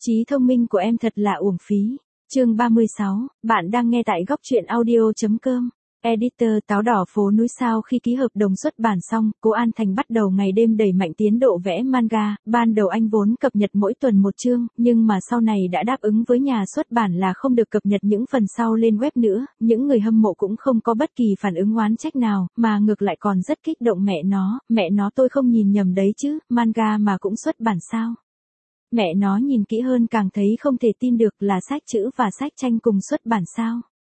Trí thông minh của em thật là uổng phí. Chương 36, bạn đang nghe tại góc truyện audio.com. Editor Táo đỏ phố núi. Sau khi ký hợp đồng xuất bản xong, Cố An Thành bắt đầu ngày đêm đẩy mạnh tiến độ vẽ manga. Ban đầu anh vốn cập nhật mỗi tuần một chương, nhưng mà sau này đã đáp ứng với nhà xuất bản là không được cập nhật những phần sau lên web nữa. Những người hâm mộ cũng không có bất kỳ phản ứng oán trách nào, mà ngược lại còn rất kích động. Mẹ nó tôi không nhìn nhầm đấy chứ, manga mà cũng xuất bản sao? Mẹ nó nhìn kỹ hơn càng thấy không thể tin được, là sách chữ và sách tranh cùng xuất bản sao?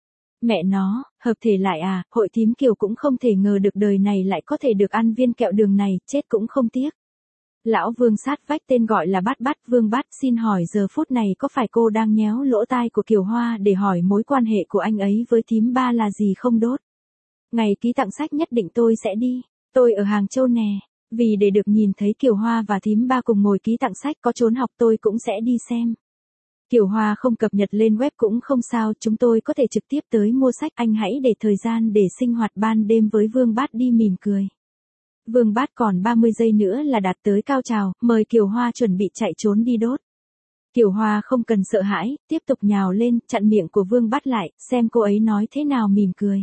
Mẹ nó, hợp thể lại à? Hội thím Kiều cũng không thể ngờ được đời này lại có thể được ăn viên kẹo đường này, chết cũng không tiếc. Lão Vương sát vách tên gọi là Bát Bát. Vương Bát xin hỏi giờ phút này có phải cô đang nhéo lỗ tai của Kiều Hoa để hỏi mối quan hệ của anh ấy với thím Ba là gì không đốt? Ngày ký tặng sách nhất định tôi sẽ đi. Tôi ở Hàng Châu nè. Vì để được nhìn thấy Kiều Hoa và thím Ba cùng ngồi ký tặng sách, có trốn học tôi cũng sẽ đi xem. Kiều Hoa không cập nhật lên web cũng không sao, chúng tôi có thể trực tiếp tới mua sách. Anh hãy để thời gian để sinh hoạt ban đêm với Vương Bát đi. Mỉm cười. Vương Bát còn 30 giây nữa là đạt tới cao trào, mời Kiều Hoa chuẩn bị chạy trốn đi đốt. Kiều Hoa không cần sợ hãi, tiếp tục nhào lên, chặn miệng của Vương Bát lại, xem cô ấy nói thế nào. Mỉm cười.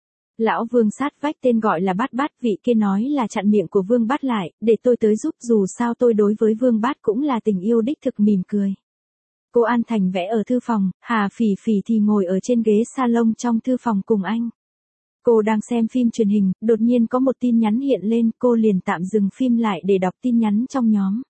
Lão Vương sát vách tên gọi là Bát Bát, vị kia nói là chặn miệng của Vương Bát lại, để tôi tới giúp, dù sao tôi đối với Vương Bát cũng là tình yêu đích thực. Mỉm cười. Cô An Thành vẽ ở thư phòng, Hà Phỉ Phỉ thì ngồi ở trên ghế salon trong thư phòng cùng anh. Cô đang xem phim truyền hình, đột nhiên có một tin nhắn hiện lên, cô liền tạm dừng phim lại để đọc tin nhắn trong nhóm.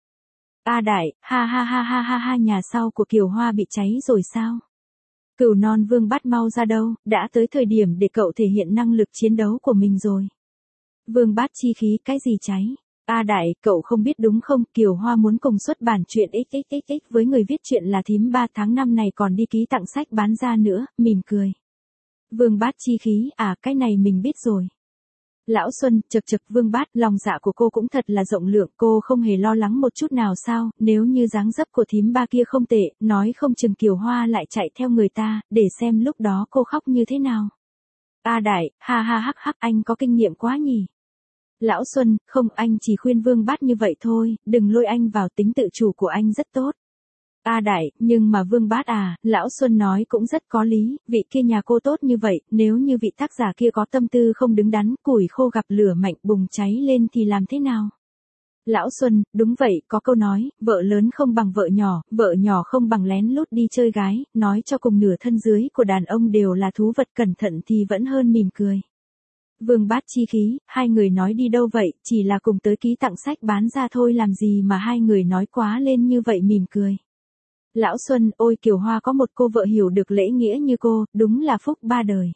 A Đại, ha ha ha ha ha ha, nhà sau của Kiều Hoa bị cháy rồi sao? Cửu non Vương Bát mau ra đâu, đã tới thời điểm để cậu thể hiện năng lực chiến đấu của mình rồi. Vương Bát chi khí, cái gì cháy? A Đại, cậu không biết đúng không, Kiều Hoa muốn cùng xuất bản truyện XXXX với người viết truyện là thím Ba, tháng 5 này còn đi ký tặng sách bán ra nữa. Mỉm cười. Vương Bát chi khí, à cái này mình biết rồi. Lão Xuân, chật chật. Vương Bát, lòng dạ của cô cũng thật là rộng lượng, cô không hề lo lắng một chút nào sao? Nếu như dáng dấp của thím Ba kia không tệ, nói không chừng Kiều Hoa lại chạy theo người ta, để xem lúc đó cô khóc như thế nào. A Đại, ha ha hắc hắc, anh có kinh nghiệm quá nhỉ. Lão Xuân, không, anh chỉ khuyên Vương Bát như vậy thôi, đừng lôi anh vào, tính tự chủ của anh rất tốt. A Đại, nhưng mà Vương Bát à, Lão Xuân nói cũng rất có lý, vị kia nhà cô tốt như vậy, nếu như vị tác giả kia có tâm tư không đứng đắn, củi khô gặp lửa mạnh bùng cháy lên thì làm thế nào? Lão Xuân, đúng vậy, có câu nói, vợ lớn không bằng vợ nhỏ không bằng lén lút đi chơi gái, nói cho cùng nửa thân dưới của đàn ông đều là thú vật, cẩn thận thì vẫn hơn. Mỉm cười. Vương Bát chi khí, hai người nói đi đâu vậy, chỉ là cùng tới ký tặng sách bán ra thôi, làm gì mà hai người nói quá lên như vậy. Mỉm cười. Lão Xuân, ôi Kiều Hoa có một cô vợ hiểu được lễ nghĩa như cô, đúng là phúc ba đời.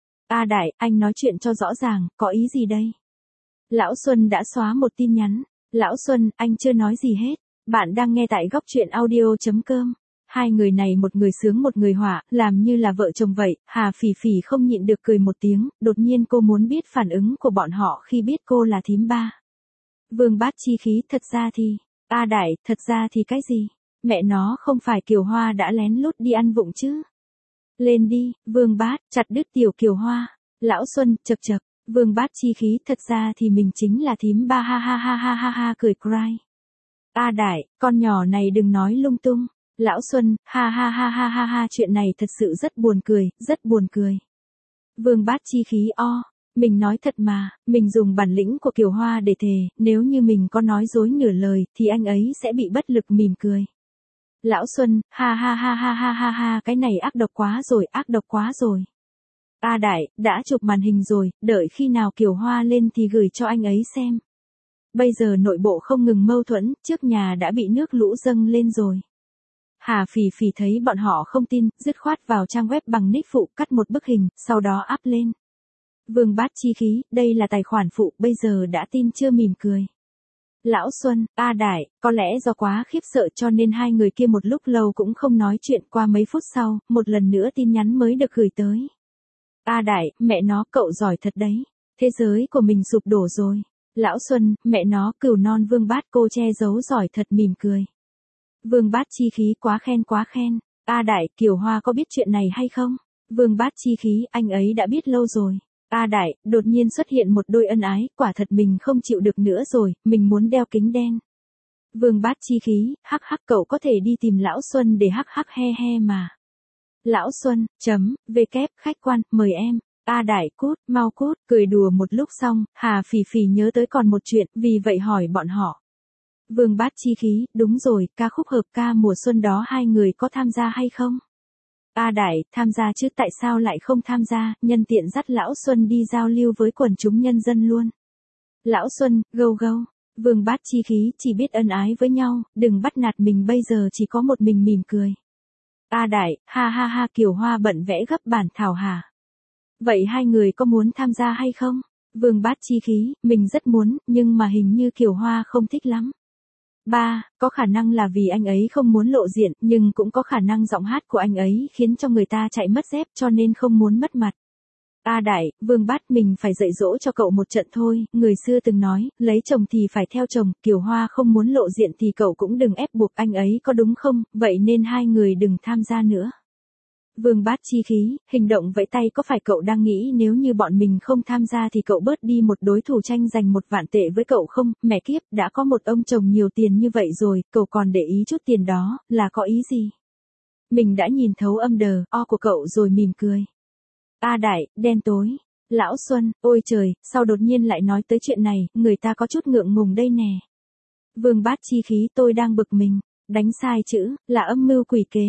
A Đại, anh nói chuyện cho rõ ràng, có ý gì đây? Lão Xuân đã xóa một tin nhắn. Lão Xuân, anh chưa nói gì hết. Bạn đang nghe tại góc truyện audio.com. Hai người này một người sướng một người họa, làm như là vợ chồng vậy. Hà Phỉ Phỉ không nhịn được cười một tiếng, đột nhiên cô muốn biết phản ứng của bọn họ khi biết cô là thím Ba. Vương Bát chi khí, thật ra thì, A Đại, thật ra thì cái gì? Mẹ nó, không phải Kiều Hoa đã lén lút đi ăn vụng chứ? Lên đi, Vương Bát, chặt đứt tiểu Kiều Hoa. Lão Xuân, chật chật. Vương Bát chi khí, thật ra thì mình chính là thím Ba, ha ha ha ha ha ha, cười cry. A Đại, con nhỏ này đừng nói lung tung. Lão Xuân, ha ha ha ha ha ha, chuyện này thật sự rất buồn cười, rất buồn cười. Vương Bát chi khí, mình nói thật mà, mình dùng bản lĩnh của Kiều Hoa để thề, nếu như mình có nói dối nửa lời, thì anh ấy sẽ bị bất lực. Mỉm cười. Lão Xuân, ha ha ha ha ha ha ha, cái này ác độc quá rồi, ác độc quá rồi. A Đại, đã chụp màn hình rồi, đợi khi nào Kiều Hoa lên thì gửi cho anh ấy xem. Bây giờ nội bộ không ngừng mâu thuẫn, trước nhà đã bị nước lũ dâng lên rồi. Hà Phỉ Phỉ thấy bọn họ không tin, dứt khoát vào trang web bằng nick phụ, cắt một bức hình, sau đó up lên. Vương Bát chi khí, đây là tài khoản phụ, bây giờ đã tin chưa? Mỉm cười. Lão Xuân, A Đại, có lẽ do quá khiếp sợ cho nên hai người kia một lúc lâu cũng không nói chuyện. Qua mấy phút sau, một lần nữa tin nhắn mới được gửi tới. A Đại, mẹ nó, cậu giỏi thật đấy. Thế giới của mình sụp đổ rồi. Lão Xuân, mẹ nó, cửu non Vương Bát cô che giấu giỏi thật. Mỉm cười. Vương Bát chi khí, quá khen quá khen. A Đại, Kiều Hoa có biết chuyện này hay không? Vương Bát chi khí, anh ấy đã biết lâu rồi. A Đại, đột nhiên xuất hiện một đôi ân ái, quả thật mình không chịu được nữa rồi, mình muốn đeo kính đen. Vương Bát chi khí, hắc hắc cậu có thể đi tìm Lão Xuân để hắc hắc he he mà. Lão Xuân, về kép, khách quan, mời em. A Đại cút, mau cút, cười đùa một lúc xong, Hà Phỉ Phỉ nhớ tới còn một chuyện, vì vậy hỏi bọn họ. Vương Bát chi khí, đúng rồi, ca khúc hợp ca mùa xuân đó hai người có tham gia hay không? A Đại, tham gia chứ tại sao lại không tham gia, nhân tiện dắt Lão Xuân đi giao lưu với quần chúng nhân dân luôn. Lão Xuân, gâu gâu. Vương Bát chi khí chỉ biết ân ái với nhau, đừng bắt nạt mình bây giờ chỉ có một mình mỉm cười. A Đại, ha ha ha Kiều Hoa bận vẽ gấp bản thảo hả? Vậy hai người có muốn tham gia hay không? Vương Bát chi khí, mình rất muốn, nhưng mà hình như Kiều Hoa không thích lắm. Có khả năng là vì anh ấy không muốn lộ diện, nhưng cũng có khả năng giọng hát của anh ấy khiến cho người ta chạy mất dép cho nên không muốn mất mặt. A Đại, Vương Bát mình phải dạy dỗ cho cậu một trận thôi, người xưa từng nói, lấy chồng thì phải theo chồng, Kiều Hoa không muốn lộ diện thì cậu cũng đừng ép buộc anh ấy có đúng không, vậy nên hai người đừng tham gia nữa. Vương Bát chi khí, hình động vẫy tay có phải cậu đang nghĩ nếu như bọn mình không tham gia thì cậu bớt đi một đối thủ tranh giành 1 vạn tệ với cậu không, mẹ kiếp, đã có một ông chồng nhiều tiền như vậy rồi, cậu còn để ý chút tiền đó, là có ý gì? Mình đã nhìn thấu âm đờ, của cậu rồi mỉm cười. A Đại, đen tối. Lão Xuân, ôi trời, sao đột nhiên lại nói tới chuyện này, người ta có chút ngượng ngùng đây nè. Vương Bát chi khí tôi đang bực mình, đánh sai chữ, là âm mưu quỷ kế.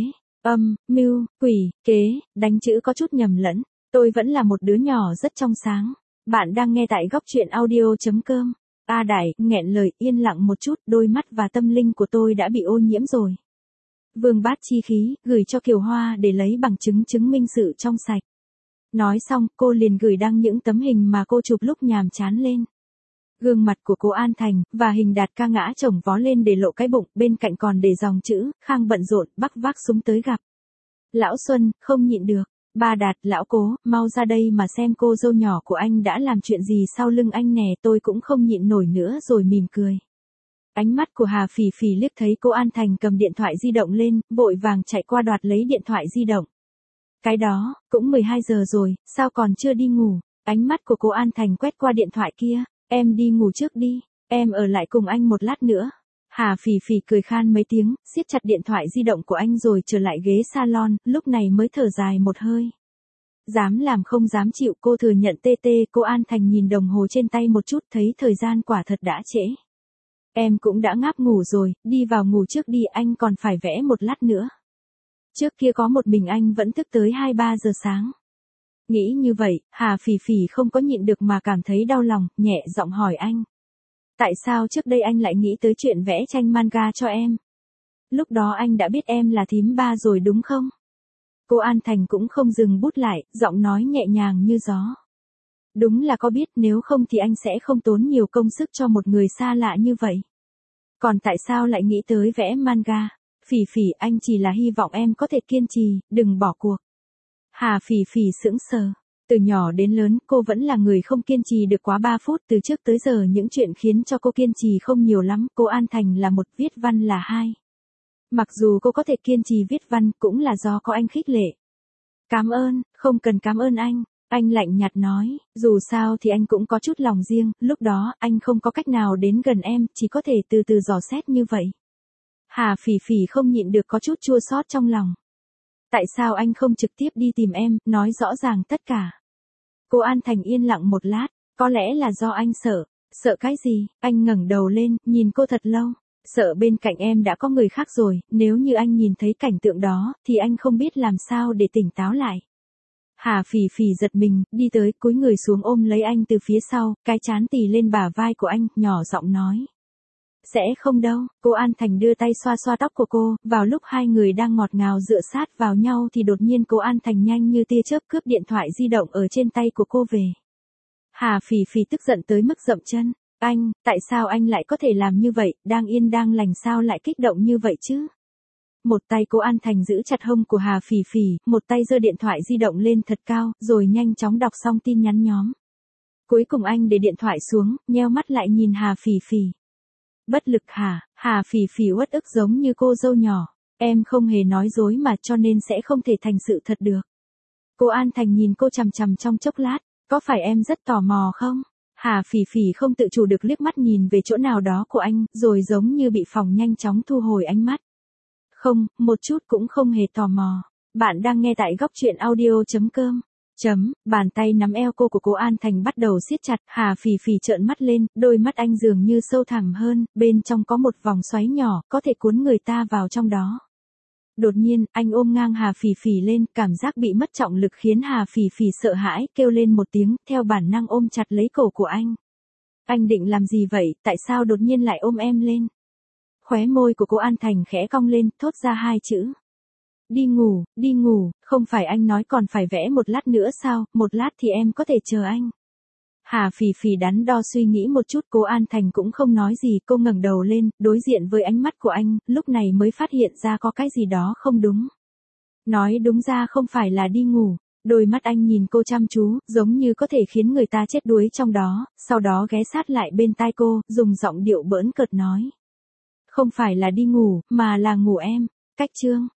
Mưu, quỷ, kế, đánh chữ có chút nhầm lẫn. Tôi vẫn là một đứa nhỏ rất trong sáng. Bạn đang nghe tại góc truyện audio.com. A Đại, nghẹn lời, yên lặng một chút, đôi mắt và tâm linh của tôi đã bị ô nhiễm rồi. Vương Bát chi khí, gửi cho Kiều Hoa để lấy bằng chứng chứng minh sự trong sạch. Nói xong, cô liền gửi đăng những tấm hình mà cô chụp lúc nhàm chán lên. Gương mặt của cô An Thành, và hình Đạt ca ngã chồng vó lên để lộ cái bụng, bên cạnh còn để dòng chữ, Khang bận rộn, bắc vác súng tới gặp. Lão Xuân, không nhịn được. Ba Đạt, lão Cố, mau ra đây mà xem cô dâu nhỏ của anh đã làm chuyện gì sau lưng anh nè, tôi cũng không nhịn nổi nữa rồi mỉm cười. Ánh mắt của Hà Phỉ Phỉ liếc thấy cô An Thành cầm điện thoại di động lên, vội vàng chạy qua đoạt lấy điện thoại di động. Cái đó, cũng 12 giờ rồi, sao còn chưa đi ngủ? Ánh mắt của cô An Thành quét qua điện thoại kia, em đi ngủ trước đi, em ở lại cùng anh một lát nữa. Hà Phỉ Phỉ cười khan mấy tiếng, siết chặt điện thoại di động của anh rồi trở lại ghế salon, lúc này mới thở dài một hơi. Dám làm không dám chịu, cô thừa nhận cô An Thành nhìn đồng hồ trên tay một chút thấy thời gian quả thật đã trễ. Em cũng đã ngáp ngủ rồi, đi vào ngủ trước đi, anh còn phải vẽ một lát nữa. Trước kia có một mình anh vẫn thức tới 2-3 giờ sáng. Nghĩ như vậy, Hà Phỉ Phỉ không có nhịn được mà cảm thấy đau lòng, nhẹ giọng hỏi anh. Tại sao trước đây anh lại nghĩ tới chuyện vẽ tranh manga cho em? Lúc đó anh đã biết em là thím ba rồi đúng không? Cô An Thành cũng không dừng bút lại, giọng nói nhẹ nhàng như gió. Đúng là có biết, nếu không thì anh sẽ không tốn nhiều công sức cho một người xa lạ như vậy. Còn tại sao lại nghĩ tới vẽ manga? Phỉ Phỉ, anh chỉ là hy vọng em có thể kiên trì, đừng bỏ cuộc. Hà Phỉ Phỉ sững sờ. Từ nhỏ đến lớn, cô vẫn là người không kiên trì được quá 3 phút, từ trước tới giờ những chuyện khiến cho cô kiên trì không nhiều lắm, cô An Thành là 1, viết văn là 2. Mặc dù cô có thể kiên trì viết văn, cũng là do có anh khích lệ. Cảm ơn, không cần cảm ơn anh lạnh nhạt nói, dù sao thì anh cũng có chút lòng riêng, lúc đó, anh không có cách nào đến gần em, chỉ có thể từ từ dò xét như vậy. Hà Phỉ Phỉ không nhịn được có chút chua xót trong lòng. Tại sao anh không trực tiếp đi tìm em, nói rõ ràng tất cả? Cô An Thành yên lặng một lát, có lẽ là do anh sợ. Sợ cái gì? Anh ngẩng đầu lên, nhìn cô thật lâu. Sợ bên cạnh em đã có người khác rồi, nếu như anh nhìn thấy cảnh tượng đó, thì anh không biết làm sao để tỉnh táo lại. Hà Phỉ Phỉ giật mình, đi tới, cúi người xuống ôm lấy anh từ phía sau, cái trán tì lên bả vai của anh, nhỏ giọng nói. Sẽ không đâu, cô An Thành đưa tay xoa xoa tóc của cô, vào lúc hai người đang ngọt ngào dựa sát vào nhau thì đột nhiên cô An Thành nhanh như tia chớp cướp điện thoại di động ở trên tay của cô về. Hà Phỉ Phỉ tức giận tới mức dậm chân, anh, tại sao anh lại có thể làm như vậy, đang yên đang lành sao lại kích động như vậy chứ? Một tay cô An Thành giữ chặt hông của Hà Phỉ Phỉ, một tay giơ điện thoại di động lên thật cao, rồi nhanh chóng đọc xong tin nhắn nhóm. Cuối cùng anh để điện thoại xuống, nheo mắt lại nhìn Hà Phỉ Phỉ. Bất lực hả? Hà Phỉ Phỉ uất ức giống như cô dâu nhỏ. Em không hề nói dối mà cho nên sẽ không thể thành sự thật được. Cô An Thành nhìn cô chằm chằm trong chốc lát. Có phải em rất tò mò không? Hà Phỉ Phỉ không tự chủ được liếc mắt nhìn về chỗ nào đó của anh, rồi giống như bị phòng nhanh chóng thu hồi ánh mắt. Không, một chút cũng không hề tò mò. Bạn đang nghe tại góc truyện audio.com. Bàn tay nắm eo cô của cố An Thành bắt đầu siết chặt, Hà Phỉ Phỉ trợn mắt lên, đôi mắt anh dường như sâu thẳm hơn, bên trong có một vòng xoáy nhỏ, có thể cuốn người ta vào trong đó. Đột nhiên, anh ôm ngang Hà Phỉ Phỉ lên, cảm giác bị mất trọng lực khiến Hà Phỉ Phỉ sợ hãi, kêu lên một tiếng, theo bản năng ôm chặt lấy cổ của anh. Anh định làm gì vậy, tại sao đột nhiên lại ôm em lên? Khóe môi của cô An Thành khẽ cong lên, thốt ra hai chữ. Đi ngủ, không phải anh nói còn phải vẽ một lát nữa sao, một lát thì em có thể chờ anh. Hà Phỉ Phỉ đắn đo suy nghĩ một chút, cô An Thành cũng không nói gì, cô ngẩng đầu lên, đối diện với ánh mắt của anh, lúc này mới phát hiện ra có cái gì đó không đúng. Nói đúng ra không phải là đi ngủ, đôi mắt anh nhìn cô chăm chú, giống như có thể khiến người ta chết đuối trong đó, sau đó ghé sát lại bên tai cô, dùng giọng điệu bỡn cợt nói. Không phải là đi ngủ, mà là ngủ em. Cách chương